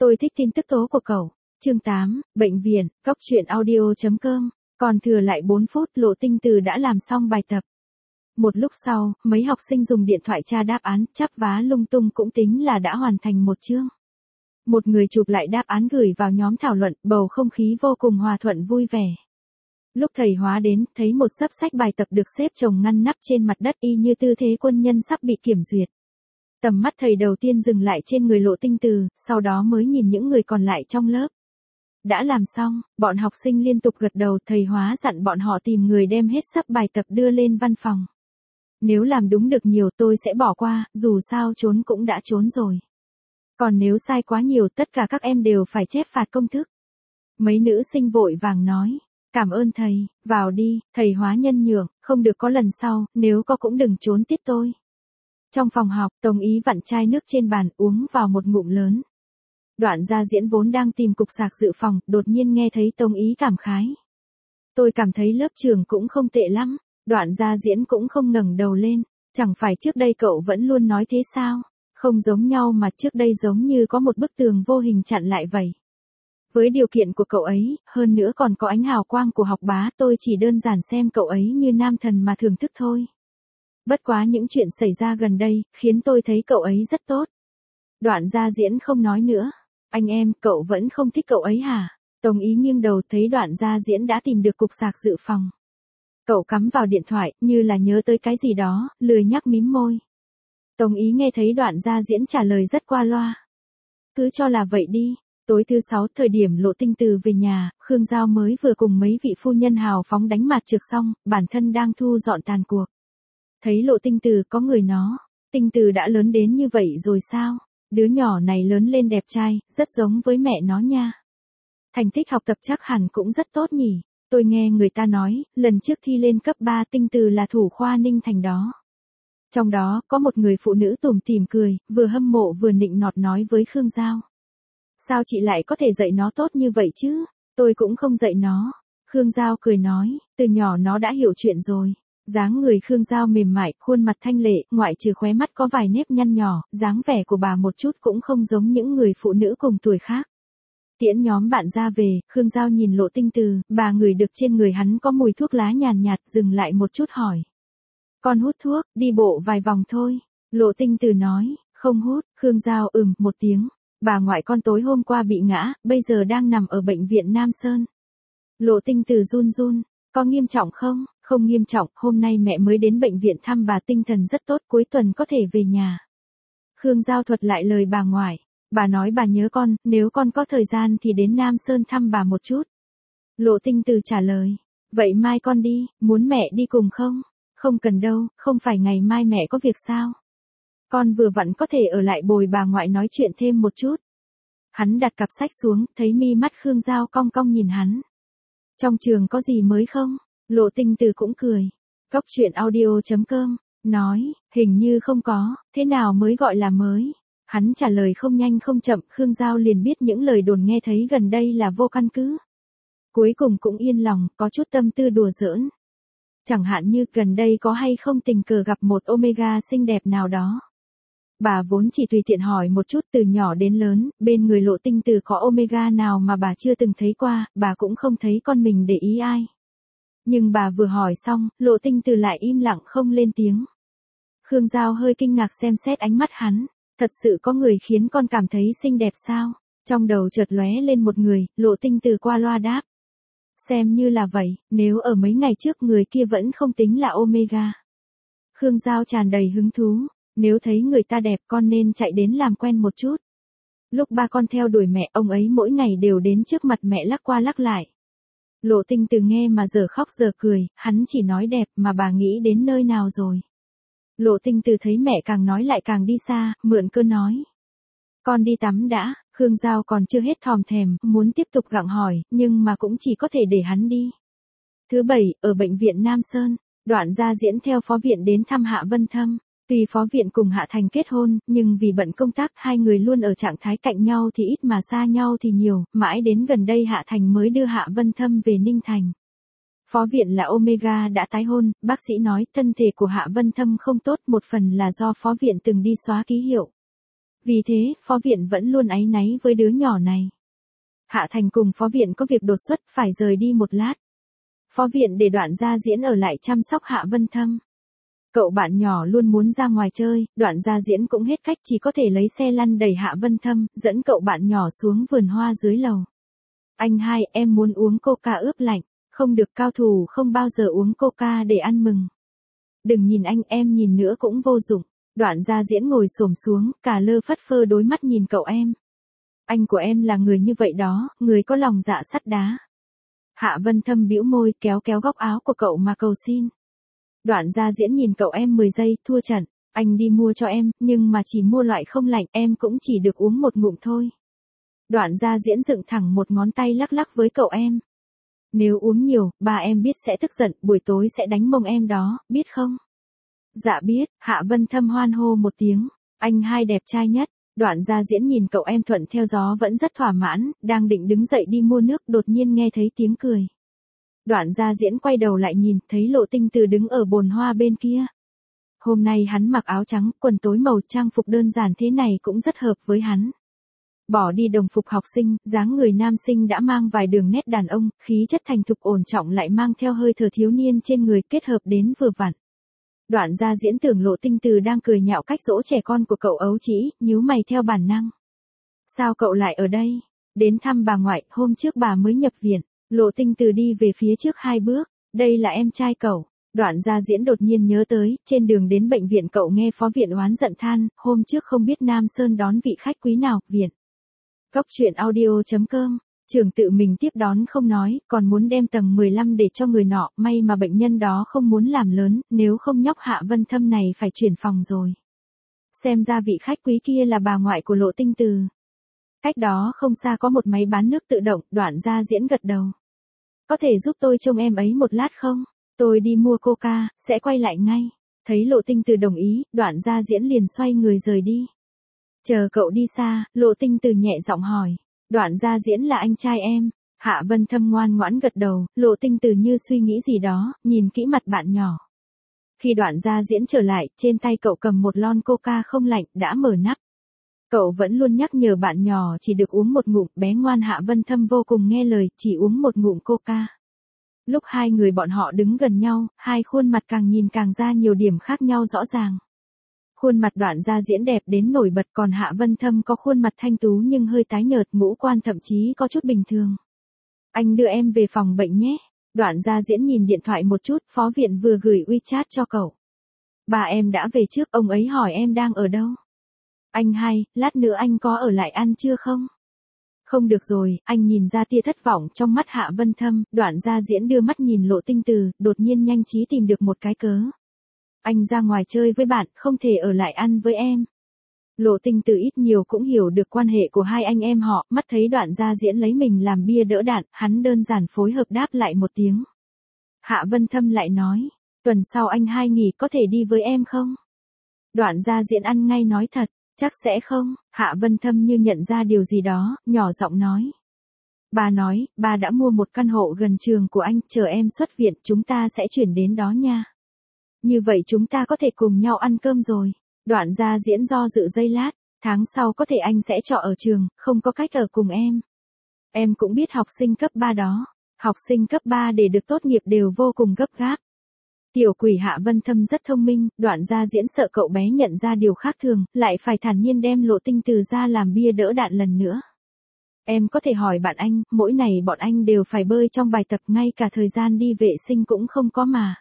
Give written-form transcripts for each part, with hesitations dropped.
Tôi thích tin tức tố của cậu. Chương 8, bệnh viện, góc truyện audio.com. Còn thừa lại 4 phút Lộ Tinh Từ đã làm xong bài tập. Một lúc sau, mấy học sinh dùng điện thoại tra đáp án, chắp vá lung tung cũng tính là đã hoàn thành một chương. Một người chụp lại đáp án gửi vào nhóm thảo luận, bầu không khí vô cùng hòa thuận vui vẻ. Lúc thầy hóa đến, thấy một xấp sách bài tập được xếp chồng ngăn nắp trên mặt đất y như tư thế quân nhân sắp bị kiểm duyệt. Tầm mắt thầy đầu tiên dừng lại trên người Lộ Tinh Từ, sau đó mới nhìn những người còn lại trong lớp. Đã làm xong, bọn học sinh liên tục gật đầu, thầy hóa dặn bọn họ tìm người đem hết xấp bài tập đưa lên văn phòng. Nếu làm đúng được nhiều tôi sẽ bỏ qua, dù sao trốn cũng đã trốn rồi. Còn nếu sai quá nhiều tất cả các em đều phải chép phạt công thức. Mấy nữ sinh vội vàng nói, cảm ơn thầy, vào đi, thầy hóa nhân nhượng, không được có lần sau, nếu có cũng đừng trốn tiết tôi. Trong phòng học, Tống Ý vặn chai nước trên bàn uống vào một ngụm lớn. Đoạn Gia Diễn vốn đang tìm cục sạc dự phòng, đột nhiên nghe thấy Tống Ý cảm khái. Tôi cảm thấy lớp trường cũng không tệ lắm. Đoạn Gia Diễn cũng không ngẩng đầu lên, chẳng phải trước đây cậu vẫn luôn nói thế sao? Không giống nhau mà trước đây giống như có một bức tường vô hình chặn lại vậy. Với điều kiện của cậu ấy, hơn nữa còn có ánh hào quang của học bá, tôi chỉ đơn giản xem cậu ấy như nam thần mà thưởng thức thôi. Bất quá những chuyện xảy ra gần đây, khiến tôi thấy cậu ấy rất tốt. Đoạn Gia Diễn không nói nữa. Anh em, cậu vẫn không thích cậu ấy hả? Tống Ý nghiêng đầu thấy Đoạn Gia Diễn đã tìm được cục sạc dự phòng. Cậu cắm vào điện thoại, như là nhớ tới cái gì đó, lười nhắc mím môi. Tống Ý nghe thấy Đoạn Gia Diễn trả lời rất qua loa. Cứ cho là vậy đi. Tối thứ 6, thời điểm Lộ Tinh Từ về nhà, Khương Giao mới vừa cùng mấy vị phu nhân hào phóng đánh mặt trược xong, bản thân đang thu dọn tàn cuộc. Thấy Lộ Tinh Từ có người nó, Tinh Từ đã lớn đến như vậy rồi sao? Đứa nhỏ này lớn lên đẹp trai, rất giống với mẹ nó nha. Thành tích học tập chắc hẳn cũng rất tốt nhỉ. Tôi nghe người ta nói, lần trước thi lên cấp 3 Tinh Từ là thủ khoa Ninh Thành đó. Trong đó, có một người phụ nữ tủm tỉm cười, vừa hâm mộ vừa nịnh nọt nói với Khương Giao. Sao chị lại có thể dạy nó tốt như vậy chứ? Tôi cũng không dạy nó. Khương Giao cười nói, từ nhỏ nó đã hiểu chuyện rồi. Dáng người Khương Giao mềm mại, khuôn mặt thanh lệ, ngoại trừ khóe mắt có vài nếp nhăn nhỏ, dáng vẻ của bà một chút cũng không giống những người phụ nữ cùng tuổi khác. Tiễn nhóm bạn ra về, Khương Giao nhìn Lộ Tinh Từ, bà ngửi được trên người hắn có mùi thuốc lá nhàn nhạt, dừng lại một chút hỏi. Con hút thuốc, đi bộ vài vòng thôi. Lộ Tinh Từ nói, không hút. Khương Giao một tiếng. Bà ngoại con tối hôm qua bị ngã, bây giờ đang nằm ở bệnh viện Nam Sơn. Lộ Tinh Từ run run, có nghiêm trọng không? Không nghiêm trọng, hôm nay mẹ mới đến bệnh viện thăm bà, tinh thần rất tốt, cuối tuần có thể về nhà. Khương Giao thuật lại lời bà ngoại. Bà nói bà nhớ con, nếu con có thời gian thì đến Nam Sơn thăm bà một chút. Lộ Tinh Từ trả lời, vậy mai con đi, muốn mẹ đi cùng không? Không cần đâu, không phải ngày mai mẹ có việc sao? Con vừa vặn có thể ở lại bồi bà ngoại nói chuyện thêm một chút. Hắn đặt cặp sách xuống, thấy mi mắt Khương Giao cong cong nhìn hắn. Trong trường có gì mới không? Lộ Tinh Từ cũng cười. Góc truyện audio.com, nói, hình như không có, thế nào mới gọi là mới? Hắn trả lời không nhanh không chậm, Khương Giao liền biết những lời đồn nghe thấy gần đây là vô căn cứ. Cuối cùng cũng yên lòng, có chút tâm tư đùa giỡn. Chẳng hạn như gần đây có hay không tình cờ gặp một Omega xinh đẹp nào đó. Bà vốn chỉ tùy tiện hỏi một chút, từ nhỏ đến lớn, bên người Lộ Tinh Từ có Omega nào mà bà chưa từng thấy qua, bà cũng không thấy con mình để ý ai. Nhưng bà vừa hỏi xong, Lộ Tinh Từ lại im lặng không lên tiếng. Khương Giao hơi kinh ngạc xem xét ánh mắt hắn, thật sự có người khiến con cảm thấy xinh đẹp sao? Trong đầu chợt lóe lên một người, Lộ Tinh Từ qua loa đáp. Xem như là vậy, nếu ở mấy ngày trước người kia vẫn không tính là Omega. Khương Giao tràn đầy hứng thú, nếu thấy người ta đẹp con nên chạy đến làm quen một chút. Lúc ba con theo đuổi mẹ, ông ấy mỗi ngày đều đến trước mặt mẹ lắc qua lắc lại. Lộ Tinh Từ nghe mà giờ khóc giờ cười, hắn chỉ nói đẹp mà bà nghĩ đến nơi nào rồi. Lộ Tinh Từ thấy mẹ càng nói lại càng đi xa, mượn cơn nói. Con đi tắm đã. Khương Giao còn chưa hết thòm thèm, muốn tiếp tục gặng hỏi, nhưng mà cũng chỉ có thể để hắn đi. Thứ 7, ở bệnh viện Nam Sơn, Đoạn Gia Diễn theo phó viện đến thăm Hạ Vân Thâm. Tuy phó viện cùng Hạ Thành kết hôn, nhưng vì bận công tác hai người luôn ở trạng thái cạnh nhau thì ít mà xa nhau thì nhiều, mãi đến gần đây Hạ Thành mới đưa Hạ Vân Thâm về Ninh Thành. Phó viện là Omega đã tái hôn, bác sĩ nói thân thể của Hạ Vân Thâm không tốt, một phần là do phó viện từng đi xóa ký hiệu. Vì thế, phó viện vẫn luôn áy náy với đứa nhỏ này. Hạ Thành cùng phó viện có việc đột xuất phải rời đi một lát. Phó viện để Đoạn Gia Diễn ở lại chăm sóc Hạ Vân Thâm. Cậu bạn nhỏ luôn muốn ra ngoài chơi, Đoạn Gia Diễn cũng hết cách chỉ có thể lấy xe lăn đẩy Hạ Vân Thâm, dẫn cậu bạn nhỏ xuống vườn hoa dưới lầu. Anh hai, em muốn uống coca ướp lạnh, không được, cao thủ không bao giờ uống coca để ăn mừng. Đừng nhìn anh, em nhìn nữa cũng vô dụng. Đoạn Gia Diễn ngồi xổm xuống, cả lơ phất phơ đối mắt nhìn cậu em. Anh của em là người như vậy đó, người có lòng dạ sắt đá. Hạ Vân Thâm bĩu môi kéo kéo góc áo của cậu mà cầu xin. Đoạn Gia Diễn nhìn cậu em 10 giây, thua trận, anh đi mua cho em, nhưng mà chỉ mua loại không lạnh, em cũng chỉ được uống một ngụm thôi. Đoạn Gia Diễn dựng thẳng một ngón tay lắc lắc với cậu em. Nếu uống nhiều, ba em biết sẽ tức giận, buổi tối sẽ đánh mông em đó, biết không? Dạ biết, Hạ Vân Thâm hoan hô một tiếng, anh hai đẹp trai nhất. Đoạn Gia Diễn nhìn cậu em thuận theo gió vẫn rất thỏa mãn, đang định đứng dậy đi mua nước, đột nhiên nghe thấy tiếng cười. Đoạn Gia Diễn quay đầu lại nhìn, thấy Lộ Tinh Từ đứng ở bồn hoa bên kia. Hôm nay hắn mặc áo trắng, quần tối màu, trang phục đơn giản thế này cũng rất hợp với hắn. Bỏ đi đồng phục học sinh, dáng người nam sinh đã mang vài đường nét đàn ông, khí chất thành thục ổn trọng lại mang theo hơi thở thiếu niên trên người, kết hợp đến vừa vặn. Đoạn Gia Diễn tưởng Lộ Tinh Từ đang cười nhạo cách dỗ trẻ con của cậu ấu trĩ, nhíu mày theo bản năng. Sao cậu lại ở đây? Đến thăm bà ngoại, hôm trước bà mới nhập viện. Lộ Tinh Từ đi về phía trước 2 bước, đây là em trai cậu. Đoạn Gia Diễn đột nhiên nhớ tới, trên đường đến bệnh viện cậu nghe phó viện oán giận than, hôm trước không biết Nam Sơn đón vị khách quý nào, viện. Cóc truyện audio.com, trưởng tự mình tiếp đón không nói, còn muốn đem tầng 15 để cho người nọ, may mà bệnh nhân đó không muốn làm lớn, nếu không nhóc Hạ Vân Thâm này phải chuyển phòng rồi. Xem ra vị khách quý kia là bà ngoại của Lộ Tinh Từ. Cách đó không xa có một máy bán nước tự động, Đoạn Gia Diễn gật đầu. Có thể giúp tôi trông em ấy một lát không? Tôi đi mua coca, sẽ quay lại ngay. Thấy Lộ Tinh Từ đồng ý, Đoạn Gia Diễn liền xoay người rời đi. Chờ cậu đi xa, Lộ Tinh Từ nhẹ giọng hỏi. Đoạn Gia Diễn là anh trai em. Hạ Vân Thâm ngoan ngoãn gật đầu, Lộ Tinh Từ như suy nghĩ gì đó, nhìn kỹ mặt bạn nhỏ. Khi Đoạn Gia Diễn trở lại, trên tay cậu cầm một lon coca không lạnh, đã mở nắp. Cậu vẫn luôn nhắc nhở bạn nhỏ chỉ được uống một ngụm, bé ngoan Hạ Vân Thâm vô cùng nghe lời, chỉ uống một ngụm coca. Lúc hai người bọn họ đứng gần nhau, hai khuôn mặt càng nhìn càng ra nhiều điểm khác nhau rõ ràng. Khuôn mặt Đoạn Gia Diễn đẹp đến nổi bật, còn Hạ Vân Thâm có khuôn mặt thanh tú nhưng hơi tái nhợt, ngũ quan thậm chí có chút bình thường. Anh đưa em về phòng bệnh nhé. Đoạn Gia Diễn nhìn điện thoại một chút, phó viện vừa gửi WeChat cho cậu. Bà em đã về trước, ông ấy hỏi em đang ở đâu. Anh hai, lát nữa anh có ở lại ăn trưa không? Không được rồi, anh nhìn ra tia thất vọng trong mắt Hạ Vân Thâm, Đoạn Gia Diễn đưa mắt nhìn Lộ Tinh Từ, đột nhiên nhanh trí tìm được một cái cớ. Anh ra ngoài chơi với bạn, không thể ở lại ăn với em. Lộ Tinh Từ ít nhiều cũng hiểu được quan hệ của hai anh em họ, mắt thấy Đoạn Gia Diễn lấy mình làm bia đỡ đạn, hắn đơn giản phối hợp đáp lại một tiếng. Hạ Vân Thâm lại nói, tuần sau anh hai nghỉ có thể đi với em không? Đoạn Gia Diễn ăn ngay nói thật, chắc sẽ không. Hạ Vân Thâm như nhận ra điều gì đó, nhỏ giọng nói. Bà nói, bà đã mua một căn hộ gần trường của anh, chờ em xuất viện chúng ta sẽ chuyển đến đó nha. Như vậy chúng ta có thể cùng nhau ăn cơm rồi. Đoạn Gia Diễn do dự giây lát, tháng sau có thể anh sẽ trọ ở trường, không có cách ở cùng em. Em cũng biết học sinh cấp 3 đó, học sinh cấp 3 để được tốt nghiệp đều vô cùng gấp gáp. Tiểu quỷ Hạ Vân Thâm rất thông minh, Đoạn Gia Diễn sợ cậu bé nhận ra điều khác thường, lại phải thản nhiên đem Lộ Tinh Từ ra làm bia đỡ đạn lần nữa. Em có thể hỏi bạn anh, mỗi ngày bọn anh đều phải bơi trong bài tập, ngay cả thời gian đi vệ sinh cũng không có mà.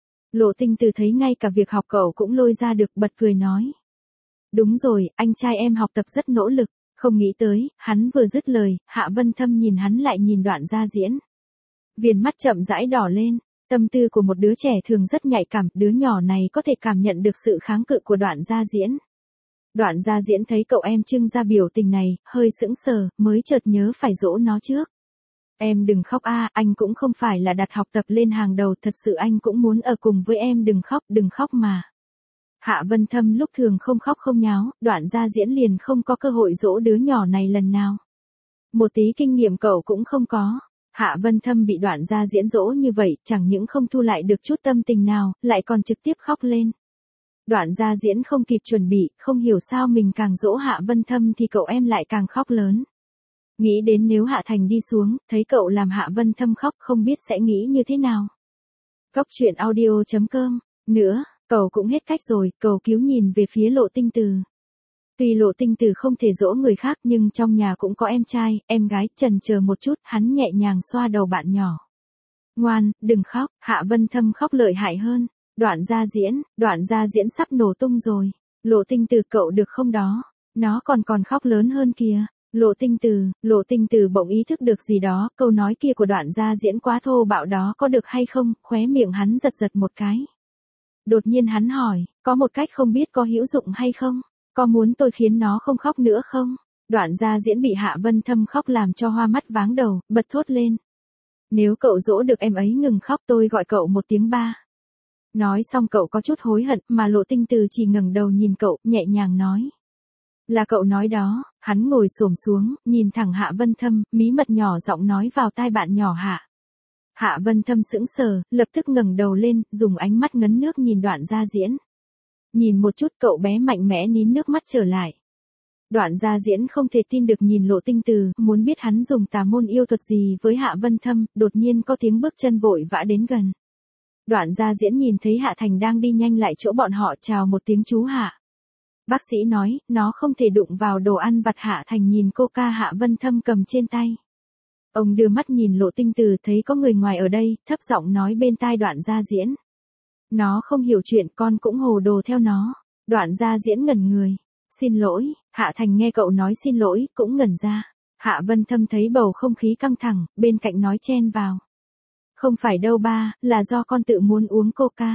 Lộ Tinh Từ thấy ngay cả việc học cậu cũng lôi ra được, bật cười nói. Đúng rồi, anh trai em học tập rất nỗ lực, không nghĩ tới, hắn vừa dứt lời, Hạ Vân Thâm nhìn hắn lại nhìn Đoạn Gia Diễn. Viền mắt chậm rãi đỏ lên, tâm tư của một đứa trẻ thường rất nhạy cảm, đứa nhỏ này có thể cảm nhận được sự kháng cự của Đoạn Gia Diễn. Đoạn Gia Diễn thấy cậu em trưng ra biểu tình này, hơi sững sờ, mới chợt nhớ phải dỗ nó trước. Em đừng khóc a, anh cũng không phải là đặt học tập lên hàng đầu, thật sự anh cũng muốn ở cùng với em, đừng khóc mà. Hạ Vân Thâm lúc thường không khóc không nháo, Đoạn Gia Diễn liền không có cơ hội dỗ đứa nhỏ này lần nào. Một tí kinh nghiệm cậu cũng không có. Hạ Vân Thâm bị Đoạn Gia Diễn dỗ như vậy, chẳng những không thu lại được chút tâm tình nào, lại còn trực tiếp khóc lên. Đoạn Gia Diễn không kịp chuẩn bị, không hiểu sao mình càng dỗ Hạ Vân Thâm thì cậu em lại càng khóc lớn. Nghĩ đến nếu Hạ Thành đi xuống, thấy cậu làm Hạ Vân Thâm khóc không biết sẽ nghĩ như thế nào. Cốc truyện audio.com. Nữa, cậu cũng hết cách rồi, cầu cứu nhìn về phía Lộ Tinh Từ. Tuy Lộ Tinh Từ không thể dỗ người khác nhưng trong nhà cũng có em trai, em gái, chần chờ một chút, hắn nhẹ nhàng xoa đầu bạn nhỏ. Ngoan, đừng khóc, Hạ Vân Thâm khóc lợi hại hơn. Đoạn Gia Diễn sắp nổ tung rồi. Lộ Tinh Từ cậu được không đó? Nó còn khóc lớn hơn kìa. Lộ Tinh Từ bỗng ý thức được gì đó, câu nói kia của Đoạn Gia Diễn quá thô bạo đó có được hay không, khóe miệng hắn giật một cái. Đột nhiên hắn hỏi, có một cách không biết có hữu dụng hay không? Có muốn tôi khiến nó không khóc nữa không? Đoạn Gia Diễn bị Hạ Vân Thâm khóc làm cho hoa mắt váng đầu, bật thốt lên. Nếu cậu dỗ được em ấy ngừng khóc tôi gọi cậu một tiếng ba. Nói xong cậu có chút hối hận mà Lộ Tinh Từ chỉ ngẩng đầu nhìn cậu, nhẹ nhàng nói. Là cậu nói đó, hắn ngồi xổm xuống, nhìn thẳng Hạ Vân Thâm, mí mật nhỏ giọng nói vào tai bạn nhỏ Hạ. Hạ Vân Thâm sững sờ, lập tức ngẩng đầu lên, dùng ánh mắt ngấn nước nhìn Đoạn Gia Diễn. Nhìn một chút cậu bé mạnh mẽ nín nước mắt trở lại. Đoạn Gia Diễn không thể tin được nhìn Lộ Tinh Từ, muốn biết hắn dùng tà môn yêu thuật gì với Hạ Vân Thâm, đột nhiên có tiếng bước chân vội vã đến gần. Đoạn Gia Diễn nhìn thấy Hạ Thành đang đi nhanh lại chỗ bọn họ chào một tiếng chú Hạ. Bác sĩ nói, nó không thể đụng vào đồ ăn vặt. Hạ Thành nhìn coca Hạ Vân Thâm cầm trên tay. Ông đưa mắt nhìn Lộ Tinh Từ thấy có người ngoài ở đây, thấp giọng nói bên tai Đoạn Gia Diễn. Nó không hiểu chuyện con cũng hồ đồ theo nó. Đoạn Gia Diễn ngẩn người. Xin lỗi, Hạ Thành nghe cậu nói xin lỗi, cũng ngẩn ra. Hạ Vân Thâm thấy bầu không khí căng thẳng, bên cạnh nói chen vào. Không phải đâu ba, là do con tự muốn uống coca.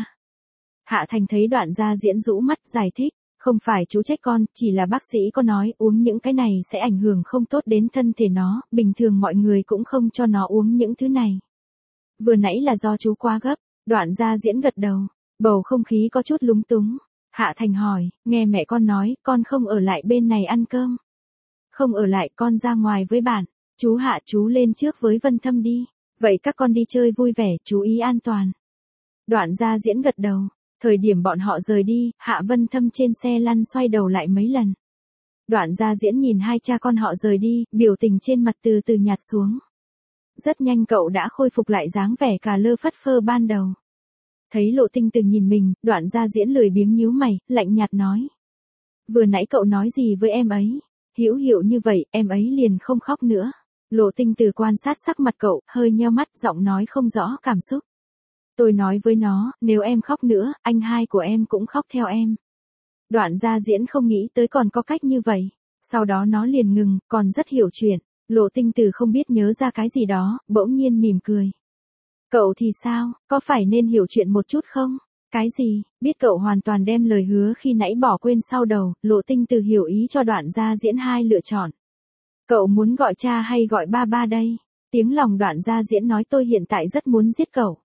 Hạ Thành thấy Đoạn Gia Diễn rũ mắt giải thích. Không phải chú trách con, chỉ là bác sĩ có nói uống những cái này sẽ ảnh hưởng không tốt đến thân thể nó, bình thường mọi người cũng không cho nó uống những thứ này. Vừa nãy là do chú quá gấp. Đoạn Gia Diễn gật đầu, bầu không khí có chút lúng túng. Hạ Thành hỏi, nghe mẹ con nói, con không ở lại bên này ăn cơm. Không ở lại, con ra ngoài với bạn. Chú Hạ chú lên trước với Vân Thâm đi. Vậy các con đi chơi vui vẻ, chú ý an toàn. Đoạn Gia Diễn gật đầu. Thời điểm bọn họ rời đi, Hạ Vân Thâm trên xe lăn xoay đầu lại mấy lần. Đoạn Gia Diễn nhìn hai cha con họ rời đi, biểu tình trên mặt từ từ nhạt xuống. Rất nhanh cậu đã khôi phục lại dáng vẻ cà lơ phất phơ ban đầu. Thấy Lộ Tinh Từ nhìn mình, Đoạn Gia Diễn lười biếng nhíu mày, lạnh nhạt nói. Vừa nãy cậu nói gì với em ấy? Hữu hiệu như vậy, em ấy liền không khóc nữa. Lộ Tinh Từ quan sát sắc mặt cậu, hơi nheo mắt, giọng nói không rõ cảm xúc. Tôi nói với nó, nếu em khóc nữa, anh hai của em cũng khóc theo em. Đoạn Gia Diễn không nghĩ tới còn có cách như vậy. Sau đó nó liền ngừng, còn rất hiểu chuyện. Lộ Tinh Từ không biết nhớ ra cái gì đó, bỗng nhiên mỉm cười. Cậu thì sao, có phải nên hiểu chuyện một chút không? Cái gì, biết cậu hoàn toàn đem lời hứa khi nãy bỏ quên sau đầu, Lộ Tinh Từ hiểu ý cho Đoạn Gia Diễn hai lựa chọn. Cậu muốn gọi cha hay gọi ba ba đây? Tiếng lòng Đoạn Gia Diễn nói tôi hiện tại rất muốn giết cậu.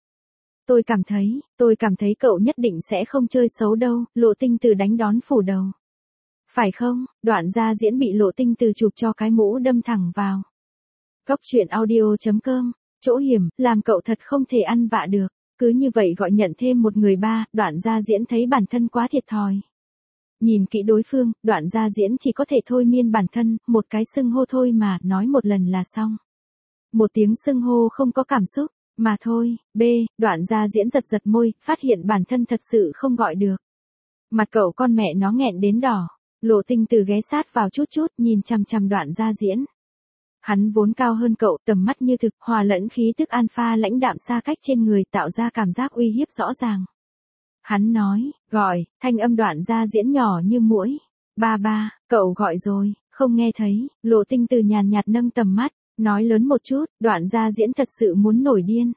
Tôi cảm thấy cậu nhất định sẽ không chơi xấu đâu, Lộ Tinh Từ đánh đón phủ đầu. Phải không, Đoạn Gia Diễn bị Lộ Tinh Từ chụp cho cái mũ đâm thẳng vào. Cốc truyện audio.com, chỗ hiểm, làm cậu thật không thể ăn vạ được. Cứ như vậy gọi nhận thêm một người ba, Đoạn Gia Diễn thấy bản thân quá thiệt thòi. Nhìn kỹ đối phương, Đoạn Gia Diễn chỉ có thể thôi miên bản thân, một cái xưng hô thôi mà, nói một lần là xong. Một tiếng xưng hô không có cảm xúc. Mà thôi, Đoạn Gia Diễn giật môi, phát hiện bản thân thật sự không gọi được. Mặt cậu con mẹ nó nghẹn đến đỏ. Lộ Tinh Từ ghé sát vào chút, nhìn chằm chằm Đoạn Gia Diễn. Hắn vốn cao hơn cậu, tầm mắt như thực, hòa lẫn khí tức alpha lãnh đạm xa cách trên người tạo ra cảm giác uy hiếp rõ ràng. Hắn nói, gọi, thanh âm Đoạn Gia Diễn nhỏ như muỗi. Ba, cậu gọi rồi, không nghe thấy. Lộ Tinh Từ nhàn nhạt nâng tầm mắt. Nói lớn một chút, Đoạn Gia Diễn thật sự muốn nổi điên.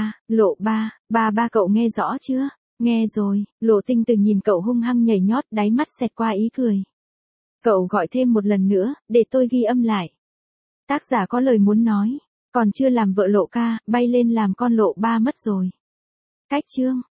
Ba cậu nghe rõ chưa? Nghe rồi, Lộ Tinh Từ nhìn cậu hung hăng nhảy nhót, đáy mắt xẹt qua ý cười. Cậu gọi thêm một lần nữa, để tôi ghi âm lại. Tác giả có lời muốn nói, còn chưa làm vợ Lộ ca, bay lên làm con Lộ ba mất rồi. Cách chương.